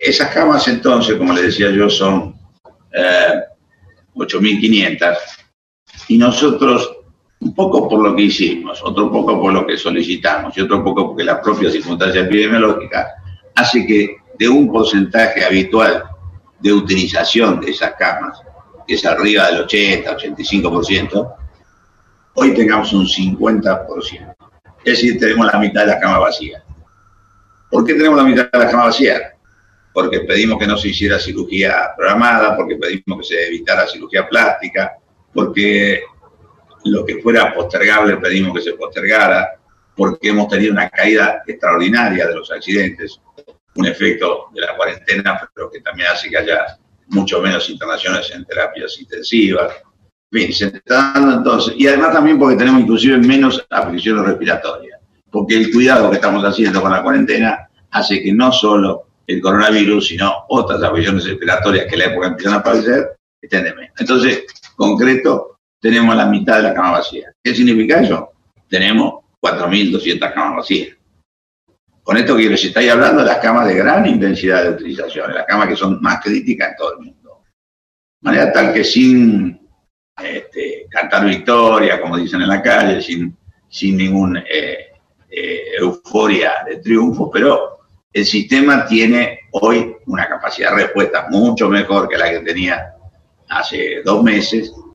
esas camas entonces, como les decía yo, son 8.500 y nosotros, un poco por lo que hicimos, otro poco por lo que solicitamos y otro poco porque la propia circunstancia epidemiológica hace que de un porcentaje habitual de utilización de esas camas, que es arriba del 80-85%, hoy tengamos un 50%. Es decir, tenemos la mitad de la cama vacía. ¿Por qué tenemos la mitad de la cama vacía? Porque pedimos que no se hiciera cirugía programada, porque pedimos que se evitara cirugía plástica, porque lo que fuera postergable pedimos que se postergara, porque hemos tenido una caída extraordinaria de los accidentes, un efecto de la cuarentena, pero que también hace que haya mucho menos internaciones en terapias intensivas. En fin, se está dando entonces, y además también porque tenemos inclusive menos afecciones respiratorias, porque el cuidado que estamos haciendo con la cuarentena hace que no solo el coronavirus, sino otras afecciones respiratorias que en la época empiezan a aparecer, estén de menos. Entonces, concreto, tenemos la mitad de la cama vacía. ¿Qué significa eso? Tenemos 4.200 camas vacías. Con esto que les estoy hablando de las camas de gran intensidad de utilización, las camas que son más críticas en todo el mundo. De manera tal que sin cantar victoria, como dicen en la calle, sin ninguna euforia de triunfo, pero el sistema tiene hoy una capacidad de respuesta mucho mejor que la que tenía hace 2 meses